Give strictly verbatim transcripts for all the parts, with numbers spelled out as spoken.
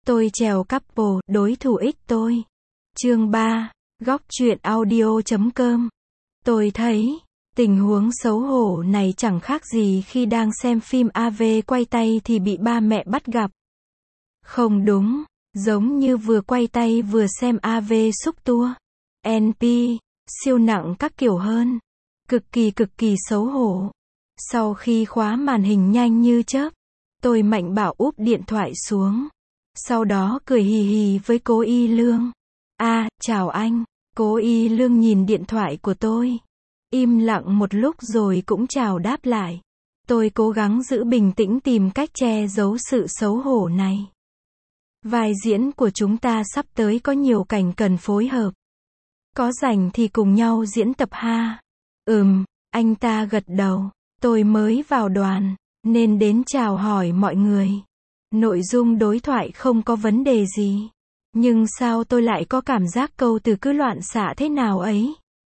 Tôi trèo couple, đối thủ ích tôi. Chương ba, góc truyện audio chấm com. Tôi thấy, tình huống xấu hổ này chẳng khác gì khi đang xem phim a vê quay tay thì bị ba mẹ bắt gặp. Không đúng, giống như vừa quay tay vừa xem a vê xúc tua, en pê, siêu nặng các kiểu hơn. Cực kỳ cực kỳ xấu hổ. Sau khi khóa màn hình nhanh như chớp, tôi mạnh bạo úp điện thoại xuống. Sau đó cười hì hì với cố Y Lương. À, chào anh. Cố Y Lương nhìn điện thoại của tôi. Im lặng một lúc rồi cũng chào đáp lại. Tôi cố gắng giữ bình tĩnh tìm cách che giấu sự xấu hổ này. Vai diễn của chúng ta sắp tới có nhiều cảnh cần phối hợp. Có rảnh thì cùng nhau diễn tập ha. Ừm, anh ta gật đầu. Tôi mới vào đoàn, nên đến chào hỏi mọi người. Nội dung đối thoại không có vấn đề gì. Nhưng sao tôi lại có cảm giác câu từ cứ loạn xạ thế nào ấy?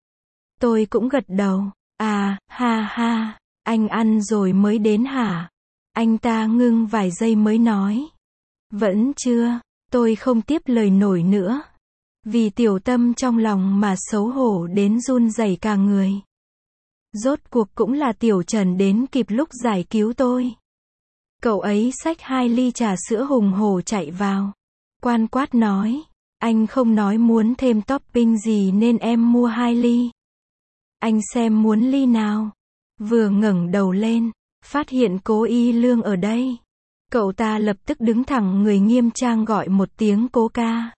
Tôi cũng gật đầu. À, ha ha, anh ăn rồi mới đến hả? Anh ta ngưng vài giây mới nói. Vẫn chưa, tôi không tiếp lời nổi nữa. Vì tiểu tâm trong lòng mà xấu hổ đến run rẩy cả người. Rốt cuộc cũng là Tiểu Trần đến kịp lúc giải cứu tôi. Cậu ấy xách hai ly trà sữa hùng hổ chạy vào. Quan quát nói, anh không nói muốn thêm topping gì nên em mua hai ly. Anh xem muốn ly nào. Vừa ngẩng đầu lên, phát hiện cố Y Lương ở đây. Cậu ta lập tức đứng thẳng người nghiêm trang gọi một tiếng cố ca.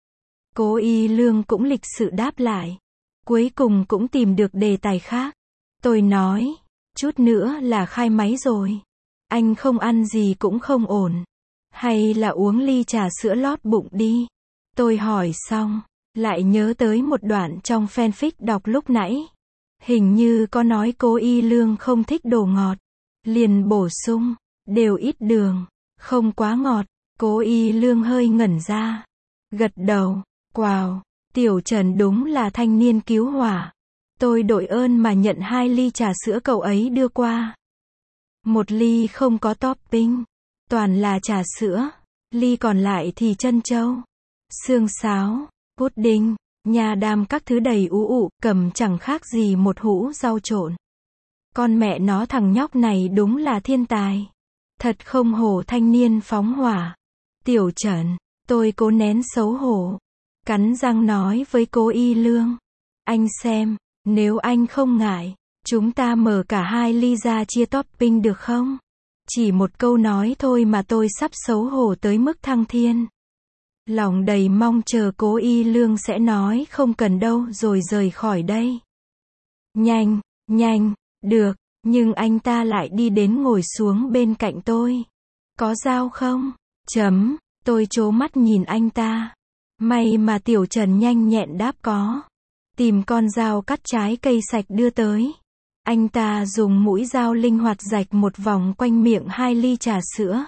Cố Y Lương cũng lịch sự đáp lại. Cuối cùng cũng tìm được đề tài khác. Tôi nói, chút nữa là khai máy rồi. Anh không ăn gì cũng không ổn. Hay là uống ly trà sữa lót bụng đi. Tôi hỏi xong, lại nhớ tới một đoạn trong fanfic đọc lúc nãy. Hình như có nói cố Y Lương không thích đồ ngọt. Liền bổ sung, đều ít đường, không quá ngọt. Cố Y Lương hơi ngẩn ra. Gật đầu, wow, Tiểu Trần đúng là thanh niên cứu hỏa. Tôi đội ơn mà nhận hai ly trà sữa cậu ấy đưa qua. Một ly không có topping, toàn là trà sữa. Ly còn lại thì trân châu, xương sáo, pudding, nha đam các thứ đầy ú ụ, cầm chẳng khác gì một hũ rau trộn. Con mẹ nó thằng nhóc này đúng là thiên tài. Thật không hổ thanh niên phóng hỏa. Tiểu Trần, tôi cố nén xấu hổ. Cắn răng nói với cố Y Lương. Anh xem. Nếu anh không ngại, chúng ta mở cả hai ly ra chia topping được không? Chỉ một câu nói thôi mà tôi sắp xấu hổ tới mức thăng thiên. Lòng đầy mong chờ cố Y Lương sẽ nói không cần đâu rồi rời khỏi đây. Nhanh, nhanh, được, nhưng anh ta lại đi đến ngồi xuống bên cạnh tôi. Có dao không? Chấm, tôi trố mắt nhìn anh ta. May mà Tiểu Trần nhanh nhẹn đáp có. Tìm con dao cắt trái cây sạch đưa tới. Anh ta dùng mũi dao linh hoạt rạch một vòng quanh miệng hai ly trà sữa.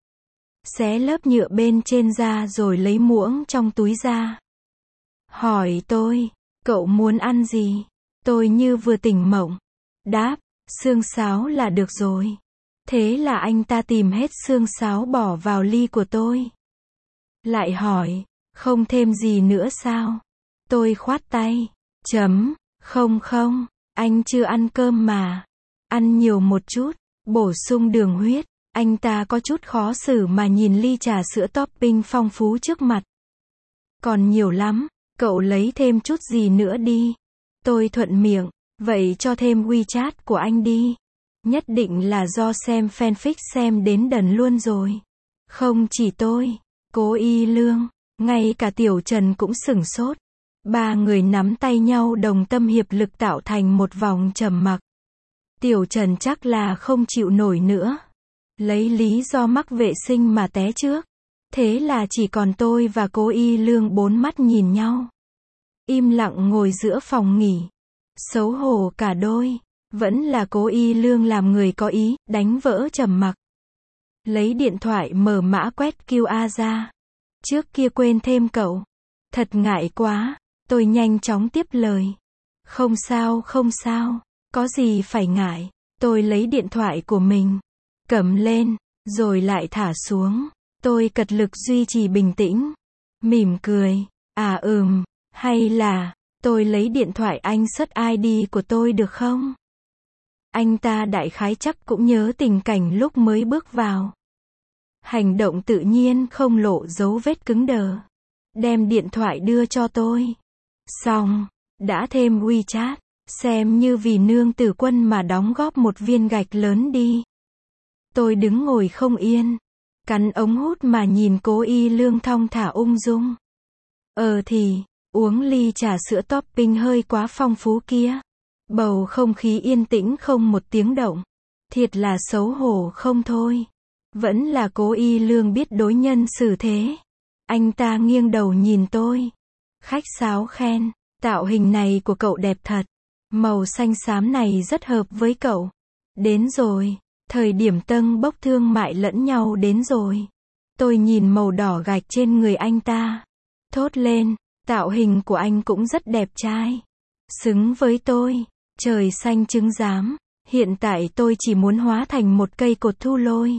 Xé lớp nhựa bên trên ra rồi lấy muỗng trong túi ra. Hỏi tôi, cậu muốn ăn gì? Tôi như vừa tỉnh mộng. Đáp, xương sáo là được rồi. Thế là anh ta tìm hết xương sáo bỏ vào ly của tôi. Lại hỏi, không thêm gì nữa sao? Tôi khoát tay. Chấm, không không, anh chưa ăn cơm mà. Ăn nhiều một chút, bổ sung đường huyết. Anh ta có chút khó xử mà nhìn ly trà sữa topping phong phú trước mặt. Còn nhiều lắm, cậu lấy thêm chút gì nữa đi. Tôi thuận miệng, vậy cho thêm WeChat của anh đi. Nhất định là do xem fanfic xem đến đần luôn rồi. Không chỉ tôi, cố Y Lương, ngay cả Tiểu Trần cũng sửng sốt. Ba người nắm tay nhau đồng tâm hiệp lực tạo thành một vòng trầm mặc. Tiểu Trần chắc là không chịu nổi nữa. Lấy lý do mắc vệ sinh mà té trước. Thế là chỉ còn tôi và cố Y Lương bốn mắt nhìn nhau. Im lặng ngồi giữa phòng nghỉ. Xấu hổ cả đôi. Vẫn là cố Y Lương làm người có ý, đánh vỡ trầm mặc. Lấy điện thoại mở mã quét quy rờ ra. Trước kia quên thêm cậu. Thật ngại quá. Tôi nhanh chóng tiếp lời. Không sao không sao, có gì phải ngại. Tôi lấy điện thoại của mình, cầm lên, rồi lại thả xuống. Tôi cật lực duy trì bình tĩnh. Mỉm cười. À ừm, hay là, tôi lấy điện thoại anh search i đê của tôi được không? Anh ta đại khái chắc cũng nhớ tình cảnh lúc mới bước vào. Hành động tự nhiên không lộ dấu vết cứng đờ. Đem điện thoại đưa cho tôi. Xong, đã thêm WeChat, xem như vì nương tử quân mà đóng góp một viên gạch lớn đi. Tôi đứng ngồi không yên, cắn ống hút mà nhìn Cố Y Lương thong thả ung dung. Ờ thì, uống ly trà sữa topping hơi quá phong phú kia. Bầu không khí yên tĩnh không một tiếng động. Thiệt là xấu hổ không thôi. Vẫn là Cố Y Lương biết đối nhân xử thế. Anh ta nghiêng đầu nhìn tôi. Khách sáo khen, tạo hình này của cậu đẹp thật. Màu xanh xám này rất hợp với cậu. Đến rồi, thời điểm tâng bốc thương mại lẫn nhau đến rồi. Tôi nhìn màu đỏ gạch trên người anh ta. Thốt lên, tạo hình của anh cũng rất đẹp trai. Xứng với tôi, trời xanh trứng giám. Hiện tại tôi chỉ muốn hóa thành một cây cột thu lôi.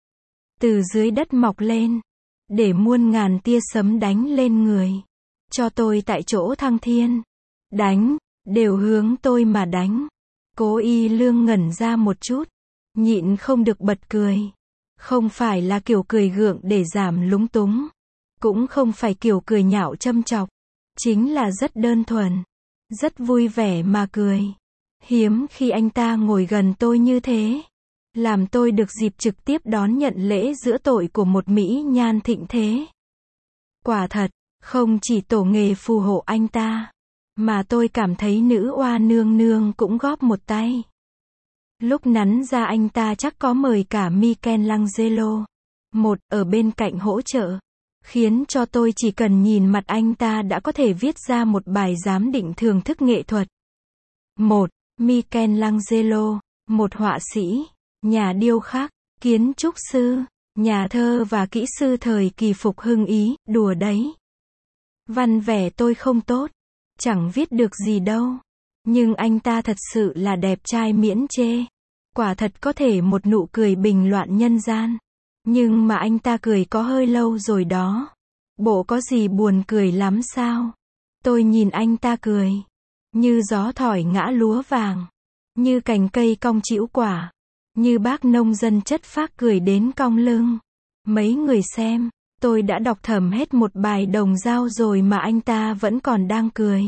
Từ dưới đất mọc lên. Để muôn ngàn tia sấm đánh lên người. Cho tôi tại chỗ thăng thiên. Đánh, đều hướng tôi mà đánh. Cố Y Lương ngẩn ra một chút. Nhịn không được bật cười. Không phải là kiểu cười gượng để giảm lúng túng. Cũng không phải kiểu cười nhạo châm chọc. Chính là rất đơn thuần. Rất vui vẻ mà cười. Hiếm khi anh ta ngồi gần tôi như thế. Làm tôi được dịp trực tiếp đón nhận lễ giữa tội của một mỹ nhan thịnh thế. Quả thật, không chỉ tổ nghề phù hộ anh ta, mà tôi cảm thấy nữ oa nương nương cũng góp một tay. Lúc nắn ra anh ta chắc có mời cả Michelangelo, một, ở bên cạnh hỗ trợ, khiến cho tôi chỉ cần nhìn mặt anh ta đã có thể viết ra một bài giám định thưởng thức nghệ thuật. Một, Michelangelo, một họa sĩ, nhà điêu khắc, kiến trúc sư, nhà thơ và kỹ sư thời kỳ phục hưng Ý, đùa đấy. Văn vẻ tôi không tốt, chẳng viết được gì đâu. Nhưng anh ta thật sự là đẹp trai miễn chê. Quả thật có thể một nụ cười bình loạn nhân gian. Nhưng mà anh ta cười có hơi lâu rồi đó. Bộ có gì buồn cười lắm sao? Tôi nhìn anh ta cười. Như gió thổi ngã lúa vàng. Như cành cây cong trĩu quả. Như bác nông dân chất phác cười đến cong lưng. Mấy người xem, tôi đã đọc thầm hết một bài đồng dao rồi mà anh ta vẫn còn đang cười.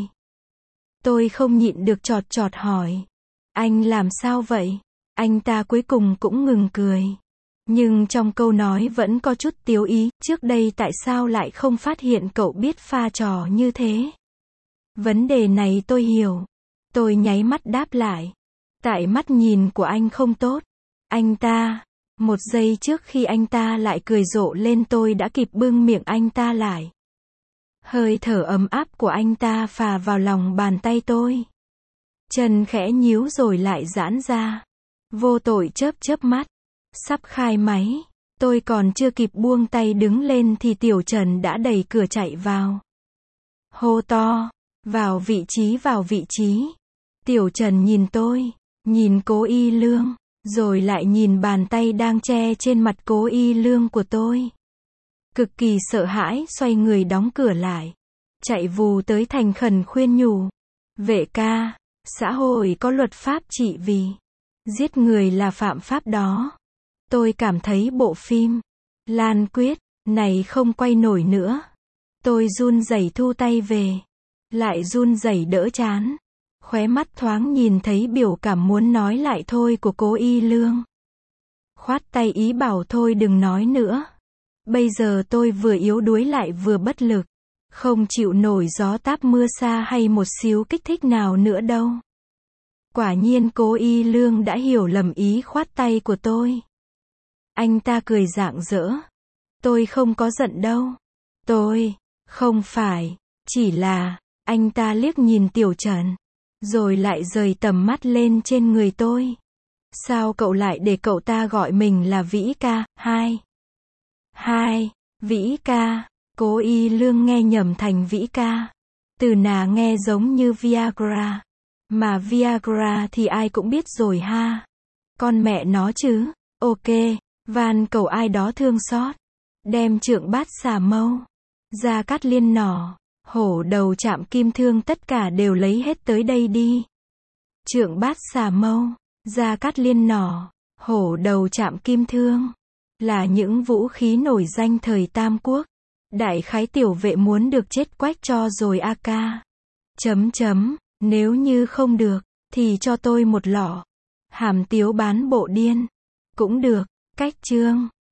Tôi không nhịn được chọt chọt hỏi. Anh làm sao vậy? Anh ta cuối cùng cũng ngừng cười. Nhưng trong câu nói vẫn có chút tiếu ý, trước đây tại sao lại không phát hiện cậu biết pha trò như thế? Vấn đề này tôi hiểu. Tôi nháy mắt đáp lại. Tại mắt nhìn của anh không tốt. Anh ta, một giây trước khi anh ta lại cười rộ lên tôi đã kịp bưng miệng anh ta lại. Hơi thở ấm áp của anh ta phà vào lòng bàn tay tôi. Chân khẽ nhíu rồi lại giãn ra. Vô tội chớp chớp mắt. Sắp khai máy. Tôi còn chưa kịp buông tay đứng lên thì Tiểu Trần đã đẩy cửa chạy vào. Hô to. Vào vị trí vào vị trí. Tiểu Trần nhìn tôi. Nhìn Cố Y Lương. Rồi lại nhìn bàn tay đang che trên mặt Cố Y Lương của tôi. Cực kỳ sợ hãi xoay người đóng cửa lại. Chạy vù tới thành khẩn khuyên nhủ. Vệ ca, xã hội có luật pháp trị vì. Giết người là phạm pháp đó. Tôi cảm thấy bộ phim Lan Quyết này không quay nổi nữa. Tôi run rẩy thu tay về. Lại run rẩy đỡ chán. Khóe mắt thoáng nhìn thấy biểu cảm muốn nói lại thôi của Cố Y Lương. Khoát tay ý bảo thôi đừng nói nữa. Bây giờ tôi vừa yếu đuối lại vừa bất lực. Không chịu nổi gió táp mưa xa hay một xíu kích thích nào nữa đâu. Quả nhiên Cố Y Lương đã hiểu lầm ý khoát tay của tôi. Anh ta cười rạng rỡ. Tôi không có giận đâu. Tôi, không phải, chỉ là, anh ta liếc nhìn Tiểu Trần. Rồi lại rời tầm mắt lên trên người tôi. Sao cậu lại để cậu ta gọi mình là Vĩ ca? Hai. Hai. Vĩ ca. Cố Y Lương nghe nhầm thành Vĩ ca. Từ nà nghe giống như Viagra. Mà Viagra thì ai cũng biết rồi ha. Con mẹ nó chứ. Ok. Van cầu ai đó thương xót. Đem trượng bát xà mâu, Gia Cát Liên nỏ, hổ đầu chạm kim thương tất cả đều lấy hết tới đây đi. Trượng bát xà mâu, Gia Cát Liên nỏ, hổ đầu chạm kim thương, là những vũ khí nổi danh thời Tam Quốc. Đại khái tiểu vệ muốn được chết quách cho rồi a ca. Chấm chấm, nếu như không được, thì cho tôi một lọ. Hàm Tiếu bán bộ điên. Cũng được, cách chương.